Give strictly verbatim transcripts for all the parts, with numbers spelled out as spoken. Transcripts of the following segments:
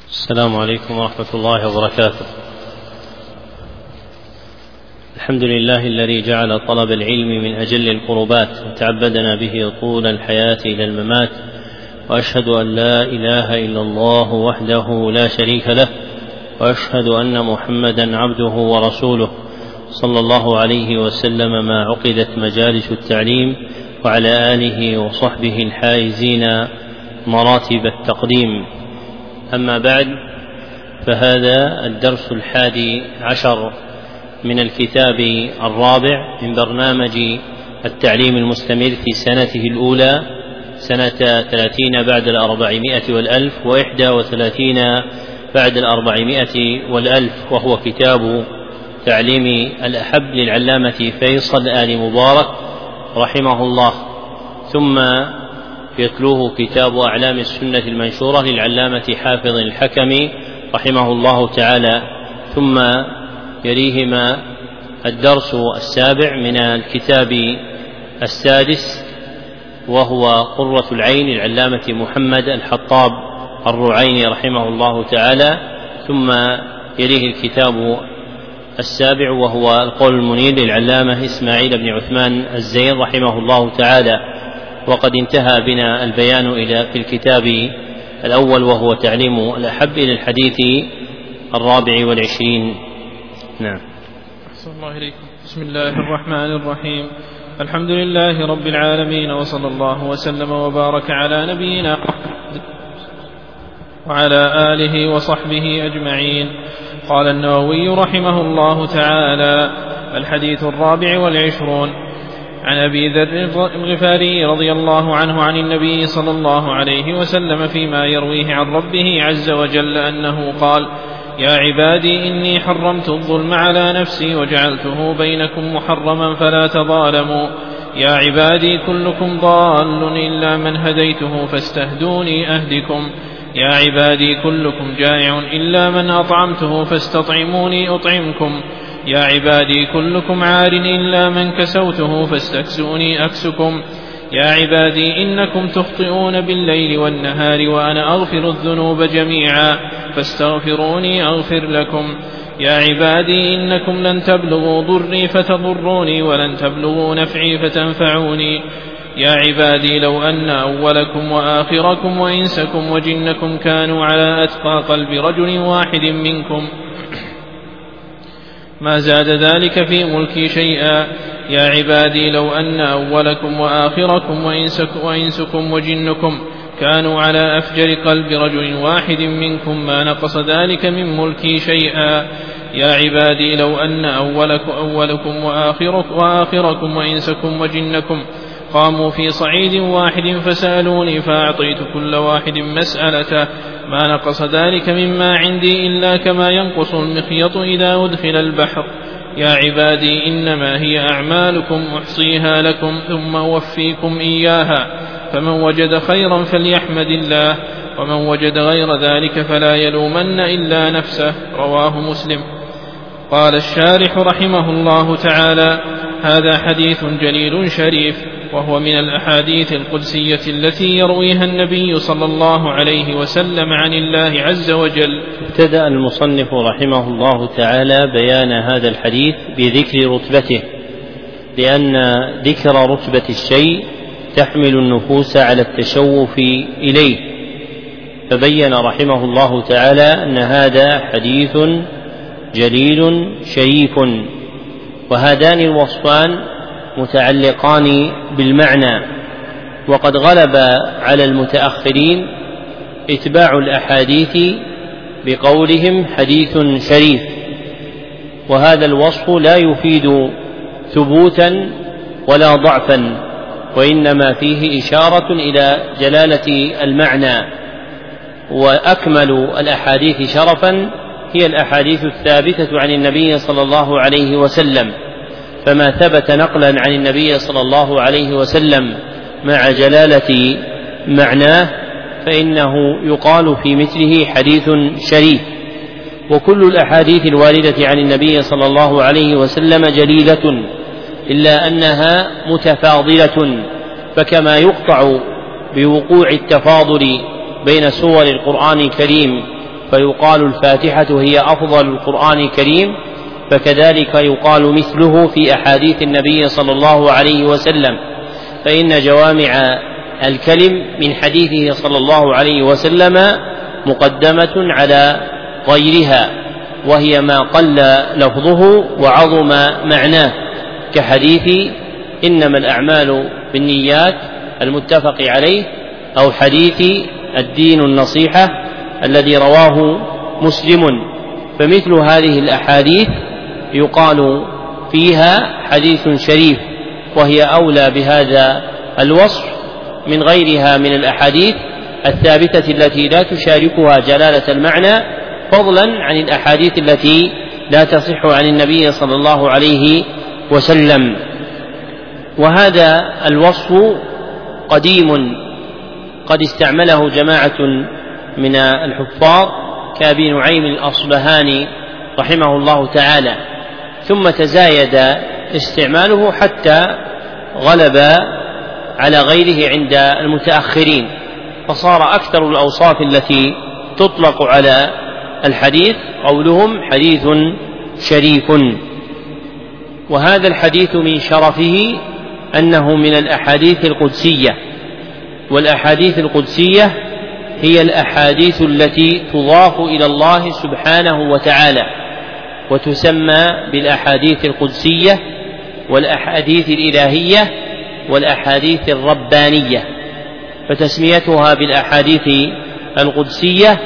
السلام عليكم ورحمة الله وبركاته. الحمد لله الذي جعل طلب العلم من أجل القربات وتعبدنا به طول الحياة إلى الممات، وأشهد أن لا إله إلا الله وحده لا شريك له، وأشهد أن محمدا عبده ورسوله صلى الله عليه وسلم ما عقدت مجالس التعليم، وعلى آله وصحبه الحائزين مراتب التقديم. أما بعد، فهذا الدرس الحادي عشر من الكتاب الرابع من برنامج التعليم المستمر في سنته الأولى، سنة ثلاثين بعد الأربعمائة والألف وإحدى وثلاثين بعد الأربعمائة والألف، وهو كتاب تعليم الأحب للعلامة فيصل آل مبارك رحمه الله، ثم يتلوه كتاب أعلام السنة المنشورة للعلامة حافظ الحكم رحمه الله تعالى، ثم يليهما الدرس السابع من الكتاب السادس وهو قرة العين للعلامة محمد الحطاب الرعيني رحمه الله تعالى، ثم يليه الكتاب السابع وهو القول المنير للعلامة إسماعيل بن عثمان الزين رحمه الله تعالى. وقد انتهى بنا البيان إلى في الكتاب الأول وهو تعليم الأحب إلى الحديث الرابع والعشرين. نعم. أحسن الله إليكم. بسم الله الرحمن الرحيم. الحمد لله رب العالمين، وصلى الله وسلم وبارك على نبينا وعلى آله وصحبه أجمعين. قال النووي رحمه الله تعالى: الحديث الرابع والعشرون عن أبي ذر الغفاري رضي الله عنه عن النبي صلى الله عليه وسلم فيما يرويه عن ربه عز وجل أنه قال: يا عبادي إني حرمت الظلم على نفسي وجعلته بينكم محرما فلا تظالموا. يا عبادي كلكم ضال إلا من هديته فاستهدوني أهدكم. يا عبادي كلكم جائع إلا من أطعمته فاستطعموني أطعمكم. يا عبادي كلكم عار إلا من كسوته فاستكسوني أكسكم. يا عبادي إنكم تخطئون بالليل والنهار وأنا أغفر الذنوب جميعا فاستغفروني أغفر لكم. يا عبادي إنكم لن تبلغوا ضري فتضروني ولن تبلغوا نفعي فتنفعوني. يا عبادي لو أن أولكم وآخركم وإنسكم وجنكم كانوا على أتقى قلب رجل واحد منكم ما زاد ذلك في ملكي شيئا. يا عبادي لو أن أولكم وآخركم وإنسكم وجنكم كانوا على أفجر قلب رجل واحد منكم ما نقص ذلك من ملكي شيئا. يا عبادي لو أن أولكم, أولكم وآخركم, وآخركم وإنسكم وجنكم قاموا في صعيد واحد فسألوني فأعطيت كل واحد مسألته ما نقص ذلك مما عندي إلا كما ينقص المخيط إذا أدخل البحر. يا عبادي إنما هي أعمالكم أحصيها لكم ثم أوفيكم إياها، فمن وجد خيرا فليحمد الله، ومن وجد غير ذلك فلا يلومن إلا نفسه. رواه مسلم. قال الشارح رحمه الله تعالى: هذا حديث جليل شريف، وهو من الأحاديث القدسية التي يرويها النبي صلى الله عليه وسلم عن الله عز وجل. ابتدأ المصنف رحمه الله تعالى بيان هذا الحديث بذكر رتبته، لأن ذكر رتبة الشيء تحمل النفوس على التشوف إليه، فبين رحمه الله تعالى أن هذا حديث جليل شريف، وهذان الوصفان متعلقان بالمعنى. وقد غلب على المتأخرين اتباع الأحاديث بقولهم حديث شريف، وهذا الوصف لا يفيد ثبوتا ولا ضعفا، وإنما فيه إشارة إلى جلالة المعنى. وأكمل الأحاديث شرفا هي الأحاديث الثابتة عن النبي صلى الله عليه وسلم، فما ثبت نقلا عن النبي صلى الله عليه وسلم مع جلالة معناه فإنه يقال في مثله حديث شريف. وكل الأحاديث الواردة عن النبي صلى الله عليه وسلم جليلة، إلا أنها متفاضلة، فكما يقطع بوقوع التفاضل بين سور القرآن الكريم فيقال الفاتحة هي أفضل القرآن الكريم، فكذلك يقال مثله في أحاديث النبي صلى الله عليه وسلم، فإن جوامع الكلم من حديثه صلى الله عليه وسلم مقدمة على غيرها، وهي ما قل لفظه وعظم معناه، كحديث إنما الأعمال بالنيات المتفق عليه، أو حديث الدين النصيحة الذي رواه مسلم. فمثل هذه الأحاديث يقال فيها حديث شريف، وهي أولى بهذا الوصف من غيرها من الأحاديث الثابتة التي لا تشاركها جلالة المعنى، فضلا عن الأحاديث التي لا تصح عن النبي صلى الله عليه وسلم. وهذا الوصف قديم قد استعمله جماعة من الحفاظ كأبي نعيم الأصبهاني رحمه الله تعالى، ثم تزايد استعماله حتى غلب على غيره عند المتأخرين، فصار أكثر الأوصاف التي تطلق على الحديث قولهم حديث شريف. وهذا الحديث من شرفه أنه من الأحاديث القدسية، والأحاديث القدسية هي الأحاديث التي تضاف إلى الله سبحانه وتعالى، وتسمى بالأحاديث القدسية والأحاديث الإلهية والأحاديث الربانية. فتسميتها بالأحاديث القدسية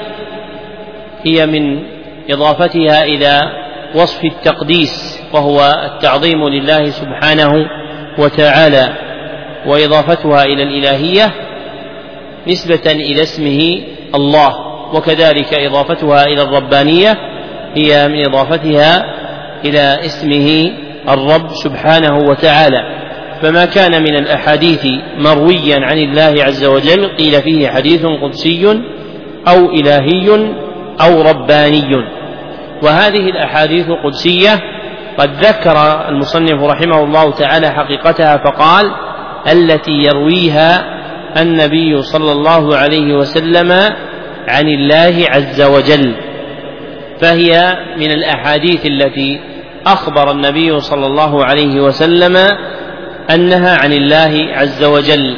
هي من إضافتها إلى وصف التقديس، وهو التعظيم لله سبحانه وتعالى، وإضافتها إلى الإلهية نسبة إلى اسمه الله، وكذلك إضافتها إلى الربانية هي من إضافتها إلى اسمه الرب سبحانه وتعالى. فما كان من الأحاديث مرويا عن الله عز وجل قيل فيه حديث قدسي أو إلهي أو رباني. وهذه الأحاديث القدسية قد ذكر المصنف رحمه الله تعالى حقيقتها فقال: التي يرويها النبي صلى الله عليه وسلم عن الله عز وجل، فهي من الأحاديث التي أخبر النبي صلى الله عليه وسلم أنها عن الله عز وجل،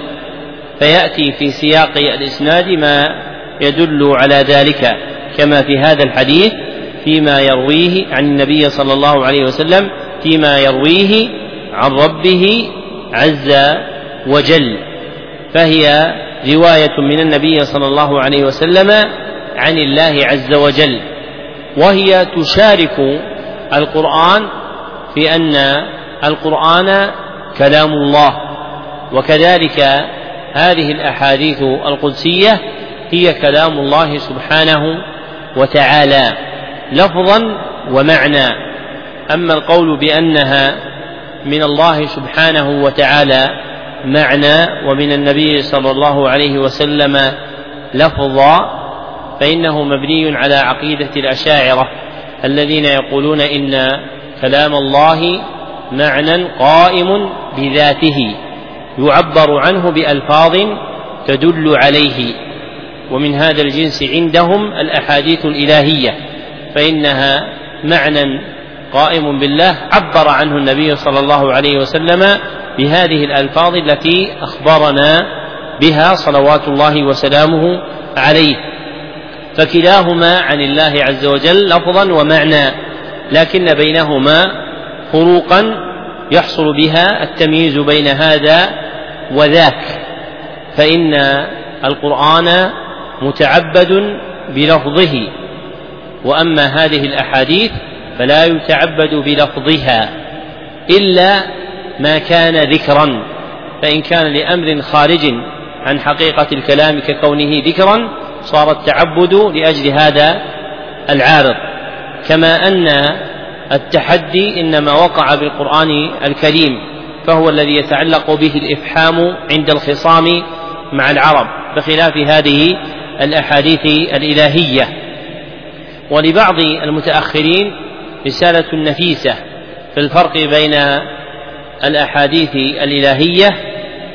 فيأتي في سياق الإسناد ما يدل على ذلك، كما في هذا الحديث فيما يرويه عن النبي صلى الله عليه وسلم فيما يرويه عن ربه عز وجل، فهي رواية من النبي صلى الله عليه وسلم عن الله عز وجل، وهي تشارك القرآن في أن القرآن كلام الله. وكذلك هذه الأحاديث القدسية هي كلام الله سبحانه وتعالى لفظا ومعنى. أما القول بأنها من الله سبحانه وتعالى معنى ومن النبي صلى الله عليه وسلم لفظا، فإنه مبني على عقيدة الأشاعرة الذين يقولون إن كلام الله معنى قائم بذاته يعبر عنه بألفاظ تدل عليه، ومن هذا الجنس عندهم الأحاديث الإلهية، فإنها معنى قائم بالله عبر عنه النبي صلى الله عليه وسلم بهذه الألفاظ التي أخبرنا بها صلوات الله وسلامه عليه، فكلاهما عن الله عز وجل لفظا ومعنى، لكن بينهما فروقا يحصل بها التمييز بين هذا وذاك. فإن القرآن متعبد بلفظه، وأما هذه الأحاديث فلا يتعبد بلفظها إلا ما كان ذكرا، فإن كان لأمر خارج عن حقيقة الكلام ككونه ذكرا صار التعبد لأجل هذا العارض. كما أن التحدي إنما وقع بالقرآن الكريم، فهو الذي يتعلق به الإفحام عند الخصام مع العرب، بخلاف هذه الأحاديث الإلهية. ولبعض المتأخرين رسالة نفيسة في الفرق بين الأحاديث الإلهية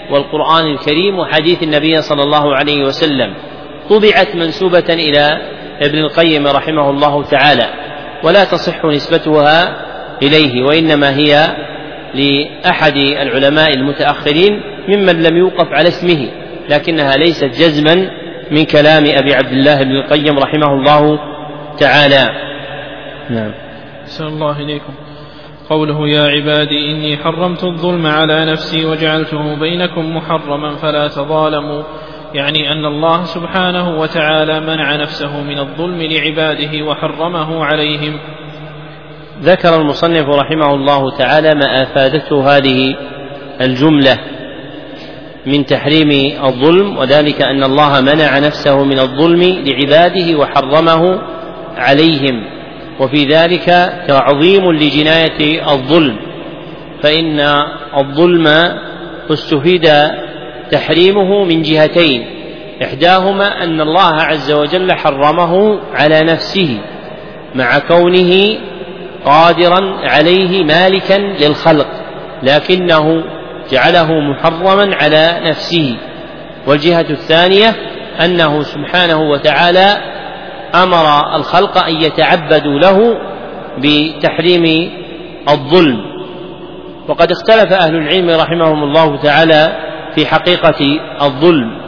والقرآن الكريم وحديث النبي صلى الله عليه وسلم، طبعت منسوبة إلى ابن القيم رحمه الله تعالى، ولا تصح نسبتها إليه، وإنما هي لأحد العلماء المتأخرين ممن لم يوقف على اسمه، لكنها ليست جزما من كلام أبي عبد الله ابن القيم رحمه الله تعالى. نعم. أحسن الله إليكم. قوله يا عبادي إني حرمت الظلم على نفسي وجعلته بينكم محرما فلا تظالموا، يعني أن الله سبحانه وتعالى منع نفسه من الظلم لعباده وحرمه عليهم. ذكر المصنف رحمه الله تعالى ما أفادته هذه الجملة من تحريم الظلم، وذلك أن الله منع نفسه من الظلم لعباده وحرمه عليهم، وفي ذلك تعظيم لجناية الظلم، فإن الظلم استفيد تحريمه من جهتين، إحداهما أن الله عز وجل حرمه على نفسه مع كونه قادرا عليه مالكا للخلق، لكنه جعله محرما على نفسه. والجهة الثانية أنه سبحانه وتعالى أمر الخلق أن يتعبدوا له بتحريم الظلم. وقد اختلف أهل العلم رحمهم الله تعالى في حقيقة الظلم،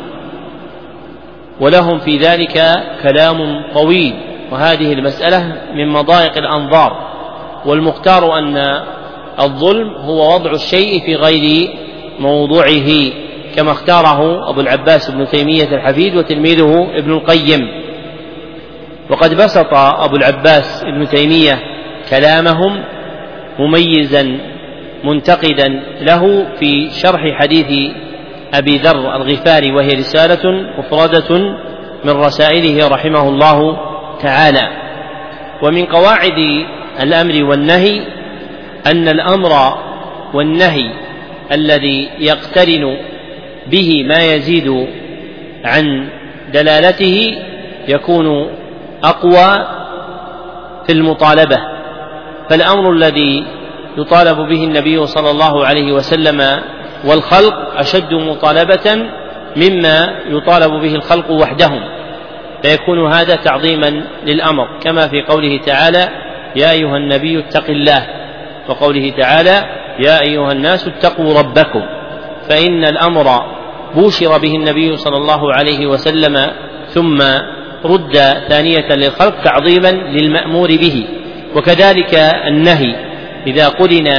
ولهم في ذلك كلام طويل، وهذه المسألة من مضايق الأنظار، والمختار أن الظلم هو وضع الشيء في غير موضوعه، كما اختاره أبو العباس ابن تيمية الحفيد وتلميذه ابن القيم. وقد بسط أبو العباس ابن تيمية كلامهم مميزا منتقدا له في شرح حديث أبي ذر الغفاري، وهي رسالة مفردة من رسائله رحمه الله تعالى. ومن قواعد الأمر والنهي أن الأمر والنهي الذي يقترن به ما يزيد عن دلالته يكون أقوى في المطالبة، فالأمر الذي يطالب به النبي صلى الله عليه وسلم والخلق أشد مطالبة مما يطالب به الخلق وحدهم، فيكون هذا تعظيما للأمر، كما في قوله تعالى يا أيها النبي اتق الله، وقوله تعالى يا أيها الناس اتقوا ربكم، فإن الأمر بوشر به النبي صلى الله عليه وسلم ثم رد ثانية للخلق تعظيما للمأمور به. وكذلك النهي إذا قرن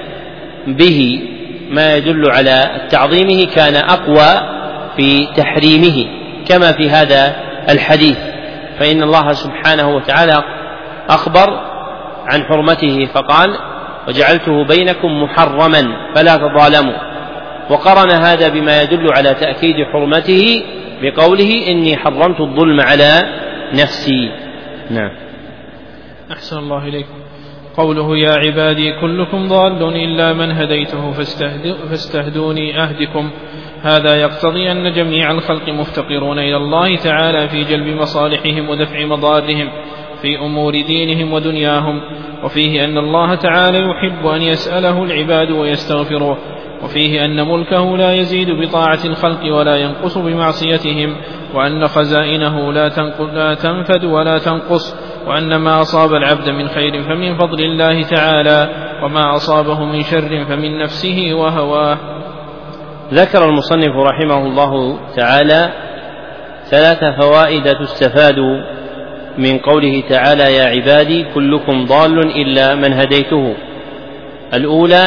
به ما يدل على تعظيمه كان أقوى في تحريمه، كما في هذا الحديث، فإن الله سبحانه وتعالى أخبر عن حرمته فقال وجعلته بينكم محرما فلا تظالموا، وقرن هذا بما يدل على تأكيد حرمته بقوله إني حرمت الظلم على نفسي. نعم. أحسن الله إليكم. قوله يا عبادي كلكم ضال إلا من هديته فاستهدوني أهدكم، هذا يقتضي أن جميع الخلق مفتقرون إلى الله تعالى في جلب مصالحهم ودفع مضارهم في أمور دينهم ودنياهم، وفيه أن الله تعالى يحب أن يسأله العباد ويستغفروه، وفيه أن ملكه لا يزيد بطاعة الخلق ولا ينقص بمعصيتهم، وأن خزائنه لا تنفد ولا تنقص، وأن ما أصاب العبد من خير فمن فضل الله تعالى، وما أصابه من شر فمن نفسه وهواه. ذكر المصنف رحمه الله تعالى ثلاث فوائد تستفاد من قوله تعالى يا عبادي كلكم ضال إلا من هديته. الأولى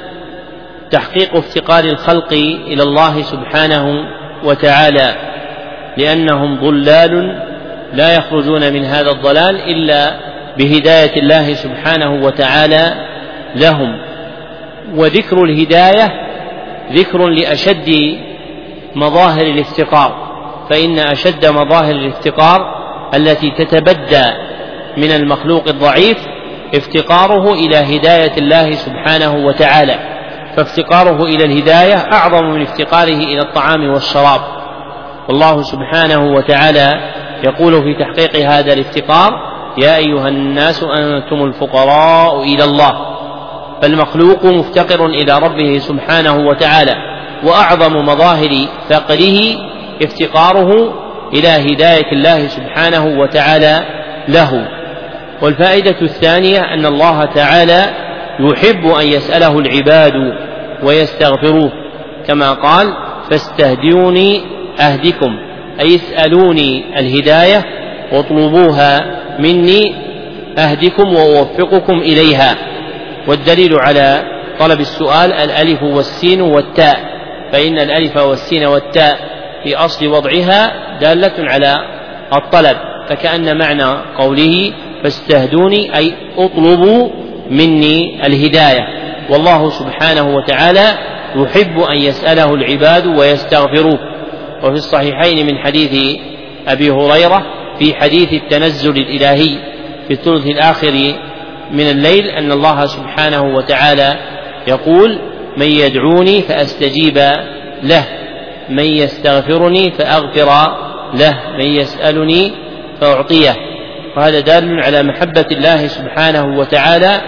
تحقيق افتقار الخلق إلى الله سبحانه وتعالى، لأنهم ضلال لا يخرجون من هذا الضلال إلا بهداية الله سبحانه وتعالى لهم. وذكر الهداية ذكر لأشد مظاهر الافتقار، فإن أشد مظاهر الافتقار التي تتبدى من المخلوق الضعيف افتقاره إلى هداية الله سبحانه وتعالى، فافتقاره إلى الهداية أعظم من افتقاره إلى الطعام والشراب. والله سبحانه وتعالى يقول في تحقيق هذا الافتقار يا أيها الناس أنتم الفقراء إلى الله، فالمخلوق مفتقر إلى ربه سبحانه وتعالى، وأعظم مظاهر فقره افتقاره إلى هداية الله سبحانه وتعالى له. والفائدة الثانية أن الله تعالى يحب أن يسأله العباد ويستغفروه، كما قال فاستهدوني أهدكم، أي اسألوني الهداية واطلبوها مني أهدكم وأوفقكم إليها. والدليل على طلب السؤال الألف والسين والتاء، فإن الألف والسين والتاء في أصل وضعها دالة على الطلب، فكأن معنى قوله فاستهدوني أي اطلبوا مني الهداية. والله سبحانه وتعالى يحب أن يسأله العباد ويستغفروه. وفي الصحيحين من حديث أبي هريرة في حديث التنزل الإلهي في الثلث الآخر من الليل أن الله سبحانه وتعالى يقول من يدعوني فأستجيب له، من يستغفرني فأغفر له، من يسألني فأعطيه. وهذا دال على محبة الله سبحانه وتعالى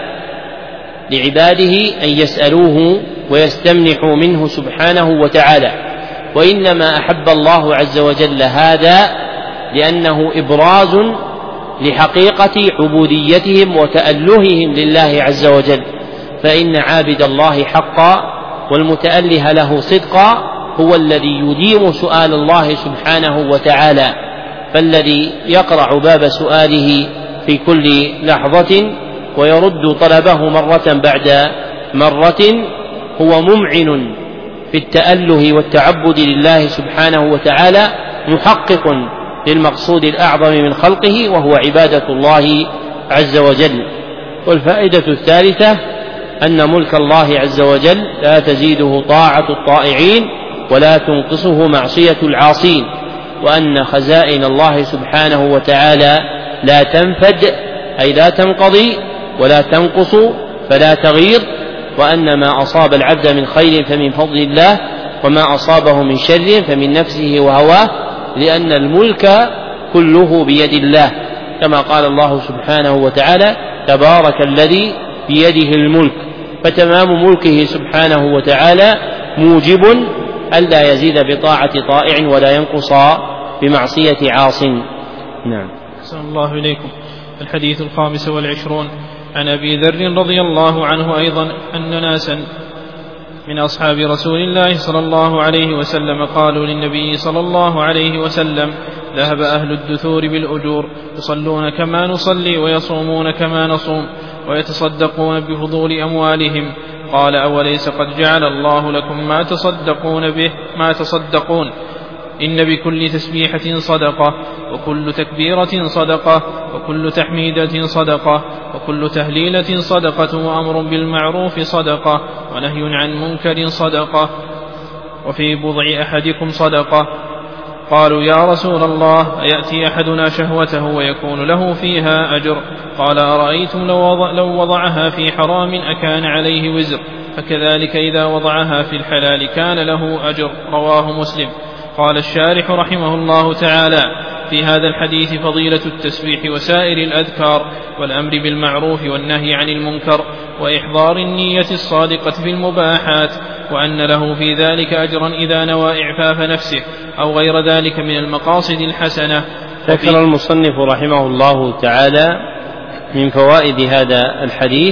لعباده أن يسألوه ويستمنحوا منه سبحانه وتعالى. وإنما أحب الله عز وجل هذا لأنه إبراز لحقيقة عبوديتهم وتألههم لله عز وجل، فإن عابد الله حقا والمتأله له صدقا هو الذي يديم سؤال الله سبحانه وتعالى، فالذي يقرع باب سؤاله في كل لحظة ويرد طلبه مرة بعد مرة هو ممعن في التأله والتعبد لله سبحانه وتعالى، محقق للمقصود الأعظم من خلقه وهو عبادة الله عز وجل. والفائدة الثالثة أن ملك الله عز وجل لا تزيده طاعة الطائعين ولا تنقصه معصية العاصين، وأن خزائن الله سبحانه وتعالى لا تنفد أي لا تنقضي ولا تنقص فلا تغيض، وأن ما أصاب العبد من خير فمن فضل الله وما أصابه من شر فمن نفسه وهواه، لأن الملك كله بيد الله، كما قال الله سبحانه وتعالى تبارك الذي بيده الملك. فتمام ملكه سبحانه وتعالى موجب ألا يزيد بطاعة طائع ولا ينقص بمعصية عاص. نعم. أحسن الله إليكم. الحديث الخامس والعشرون عن أبي ذر رضي الله عنه أيضا أن ناسا من أصحاب رسول الله صلى الله عليه وسلم قالوا للنبي صلى الله عليه وسلم ذهب أهل الدثور بالأجور يصلون كما نصلي ويصومون كما نصوم ويتصدقون بفضول أموالهم، قال أوليس قد جعل الله لكم ما تصدقون به ما تصدقون؟ إن بكل تسبيحة صدقة، وكل تكبيرة صدقة، وكل تحميدة صدقة، وكل تهليلة صدقة، وأمر بالمعروف صدقة، ونهي عن منكر صدقة، وفي بضع أحدكم صدقة. قالوا يا رسول الله أيأتي أحدنا شهوته ويكون له فيها أجر؟ قال أرأيتم لو وضعها في حرام أكان عليه وزر؟ فكذلك إذا وضعها في الحلال كان له أجر. رواه مسلم. قال الشارح رحمه الله تعالى في هذا الحديث فضيلة التسبيح وسائر الأذكار والأمر بالمعروف والنهي عن المنكر وإحضار النية الصادقة في المباحات، وأن له في ذلك أجرا إذا نوى إعفاف نفسه أو غير ذلك من المقاصد الحسنة. ذكر المصنف رحمه الله تعالى من فوائد هذا الحديث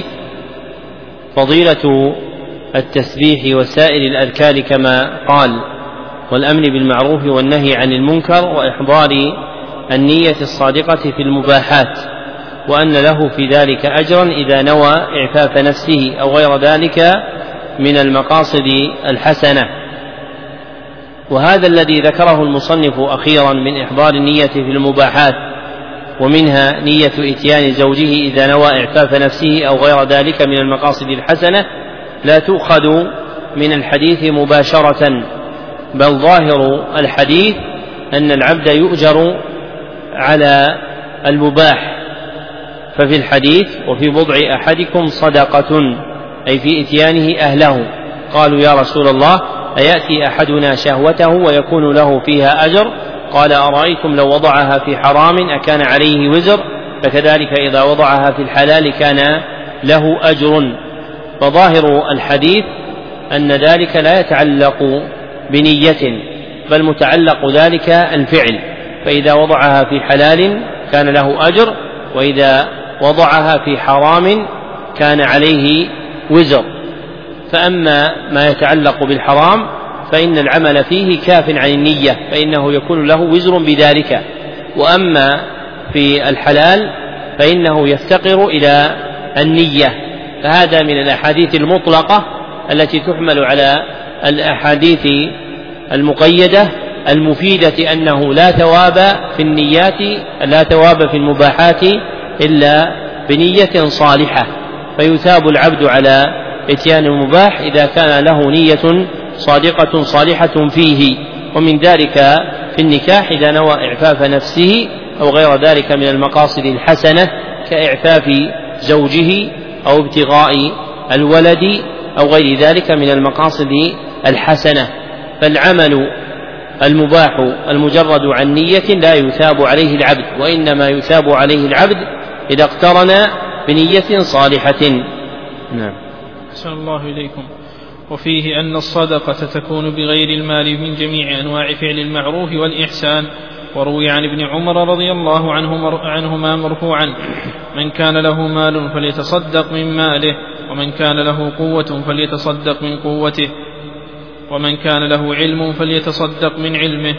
فضيلة التسبيح وسائر الأذكار كما قال، والأمر بالمعروف والنهي عن المنكر وإحضار النية الصادقة في المباحات، وأن له في ذلك أجرا إذا نوى إعفاف نفسه أو غير ذلك من المقاصد الحسنة. وهذا الذي ذكره المصنف أخيرا من إحضار النية في المباحات ومنها نية إتيان زوجه إذا نوى إعفاف نفسه أو غير ذلك من المقاصد الحسنة لا تؤخذ من الحديث مباشرة، بل ظاهر الحديث أن العبد يؤجر على المباح. ففي الحديث وفي بضع أحدكم صدقة أي في إتيانه أهله. قالوا يا رسول الله أيأتي أحدنا شهوته ويكون له فيها أجر؟ قال أرأيتم لو وضعها في حرام أكان عليه وزر؟ فكذلك إذا وضعها في الحلال كان له أجر. فظاهر الحديث أن ذلك لا يتعلق بنية، بل متعلق ذلك الفعل، فإذا وضعها في حلال كان له أجر، وإذا وضعها في حرام كان عليه وزر. فأما ما يتعلق بالحرام فإن العمل فيه كاف عن النية، فإنه يكون له وزر بذلك. وأما في الحلال فإنه يفتقر إلى النية. فهذا من الأحاديث المطلقة التي تحمل على الأحاديث المقيدة المفيدة أنه لا ثواب في النيات، لا ثواب في المباحات إلا بنية صالحة، فيثاب العبد على إتيان المباح إذا كان له نية صادقة صالحة فيه. ومن ذلك في النكاح إذا نوى إعفاف نفسه أو غير ذلك من المقاصد الحسنة كإعفاف زوجه أو ابتغاء الولد أو غير ذلك من المقاصد الحسنة. فالعمل المباح المجرد عن نية لا يثاب عليه العبد، وإنما يثاب عليه العبد إذا اقترن بنية صالحة. نعم. أحسن الله إليكم. وفيه أن الصدقة تكون بغير المال من جميع أنواع فعل المعروف والإحسان. وروي عن ابن عمر رضي الله عنهما مرفوعا: من كان له مال فليتصدق من ماله، ومن كان له قوة فليتصدق من قوته، ومن كان له علم فليتصدق من علمه.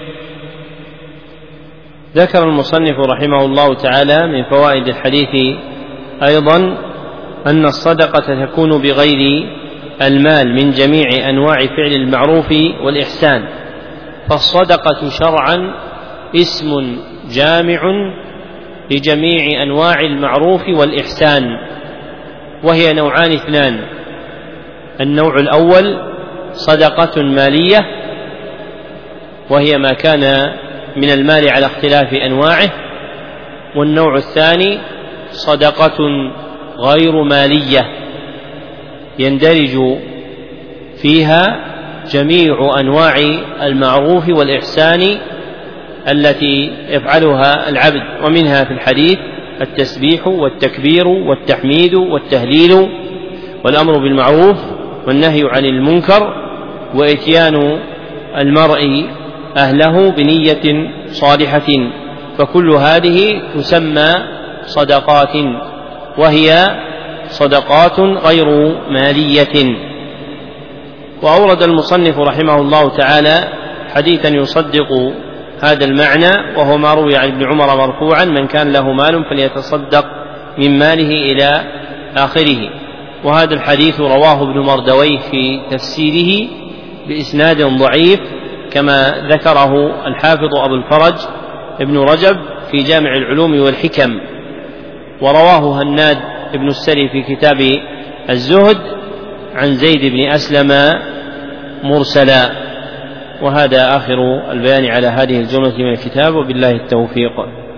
ذكر المصنف رحمه الله تعالى من فوائد الحديث أيضا أن الصدقة تكون بغير المال من جميع أنواع فعل المعروف والإحسان. فالصدقة شرعا اسم جامع لجميع أنواع المعروف والإحسان، وهي نوعان اثنان: النوع الأول صدقة مالية، وهي ما كان من المال على اختلاف أنواعه، والنوع الثاني صدقة غير مالية يندرج فيها جميع أنواع المعروف والإحسان التي يفعلها العبد. ومنها في الحديث التسبيح والتكبير والتحميد والتهليل والأمر بالمعروف والنهي عن المنكر وإتيان المرء أهله بنية صالحة. فكل هذه تسمى صدقات، وهي صدقات غير مالية. وأورد المصنف رحمه الله تعالى حديثا يصدق هذا المعنى، وهو ما روي عن ابن عمر مرفوعا: من كان له مال فليتصدق من ماله إلى آخره. وهذا الحديث رواه ابن مردويه في تفسيره بإسناد ضعيف، كما ذكره الحافظ أبو الفرج ابن رجب في جامع العلوم والحكم. ورواه هناد ابن السري في كتاب الزهد عن زيد بن أسلم مرسلا. وهذا آخر البيان على هذه الجملة من الكتاب، وبالله التوفيق.